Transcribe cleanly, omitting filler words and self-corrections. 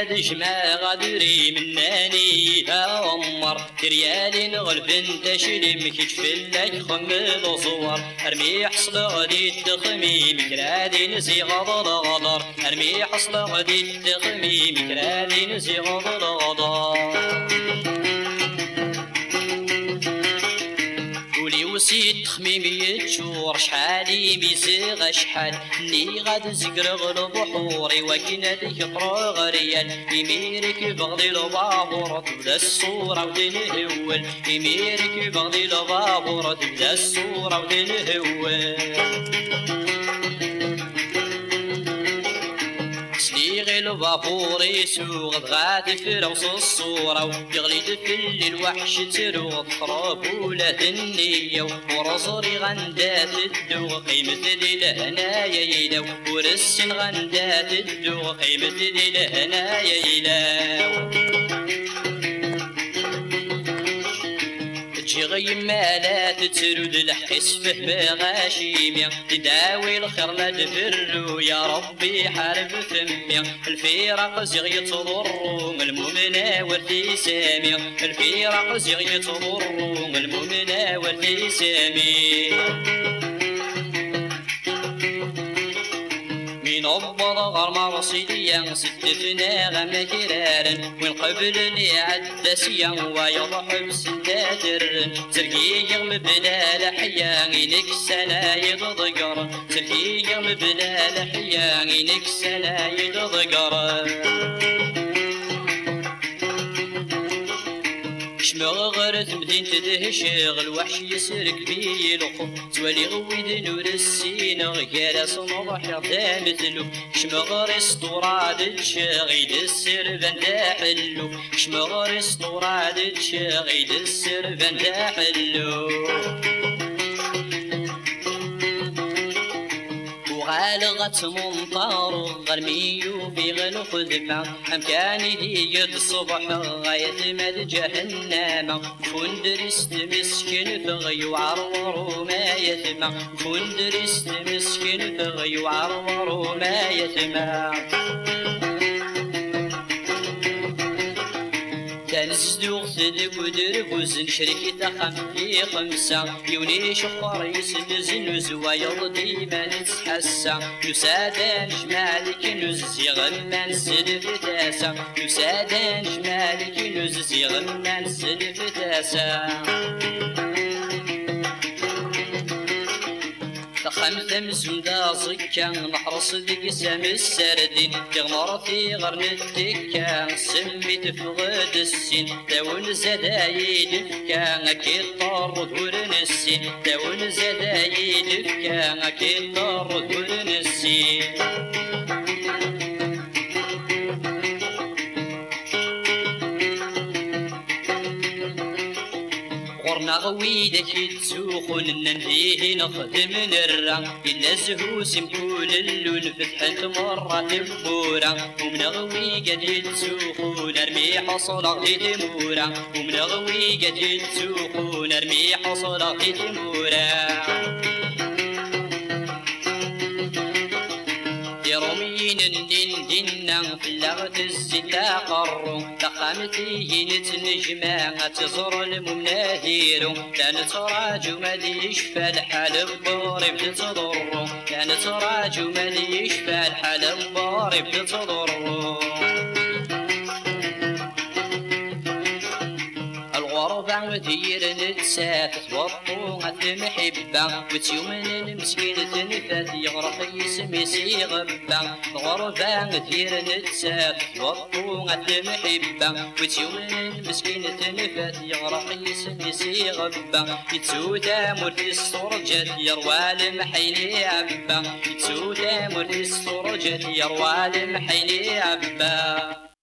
ذا جمع غادري مناني عمر ريالي نغلب انت شلم كيف لك خمل وصور ارمي حصل غادي تخمي مكرادي نزي غضر غضر ارمي حصل غادي تخمي مكرادي نزي غضر غضر وسيد تخميمي يتشور شحالي بيزيغ شحال اللي غاد زقرغ البحوري وكنا ذيك طروغ ريال يميرك بغضي البابور تبدا الصورة وتنهول يميرك بغضي البابور تبدا الصورة وتنهول سليغي البابور يسوغ بغاد فروس الصورة ويغلي دفل الوحش تروغ تخرب ولا النية ورزري غندات الدوغ قيمة ذي لهنايا يلاو ورسن غندات الدوغ قيمة ذي لهنايا يلاو تجي غيما لا تترد الحس فهم غاشيمي تداوي الخير لا تفرو يا ربي حارب فمي الفراق زغ يتضرو من المؤمنة والتسامي الفراق زغ يتضرو من المؤمنة والتسامي من أبض غرمر صيديا ستفنا غم كرارا وين قبل لي عدسيا ويضحب ستادر تركي يغم بلا لحيا إنك سلا يضغر تركي يغم بلا لحيا إنك سلا يضغر شمغرت مدينة دهشغ الوحش يسرك بي الخف توالي غويد نور السينة غير صنوح مثلو شمغر اسطوراد الشغيد السربان داحلو شمغر اسطوراد الشغيد السربان داحلو غالغت منطار غرميو في غلو خذفا أمكاني ديت الصبح غاية مد جهنم كندرست مسكن فغي وعرور ما يتمع كندرست مسكن فغي وعرور ما يتمع تنزدوغ تدق ودربوزن شركي تخم في خمسة يوني شخور يسنزن وزوايض ديما نتحسى نسادا نجمالك نززي غما نسلف تاسا نسادا نجمالك نززي غما نسلف تاسا خمسة مسودا زكا نحرص ذيك سام السردين تغمر في غرن التكا سميت فغد السين تاون زدايد فكا اكيد طرد ورن السين تاون زدايد فكا اكيد طرد ورن السين غويدك تسوخون ننهيه نخدم نرى إلا زهوسم كل اللون فتحت مرة تبورا ومن غوي قد تسوخون ارمي حصل غدي تمورا ومن غوي قد تسوخون ارمي حصل غدي تمورا يرومين الدين في اللغة الزتا قرو تقامتي نتنجمع تزر المناهير كان تراجو مالي يشفى الحال الضارب تضر كان تراجو مالي يشفى الحال الضارب تضر الغربة دير نتسات توطوها المحبة وتيومن المسكين تنفات يغرق يسمي سيغبة الغربة دير نتسات توطوها المحبة وتيومن المسكين تنفات يغرق يسمي سيغبة يتسودا مرتي السرجات يروى المحيني عبا يتسودا مرتي السرجات يروى المحيني عبا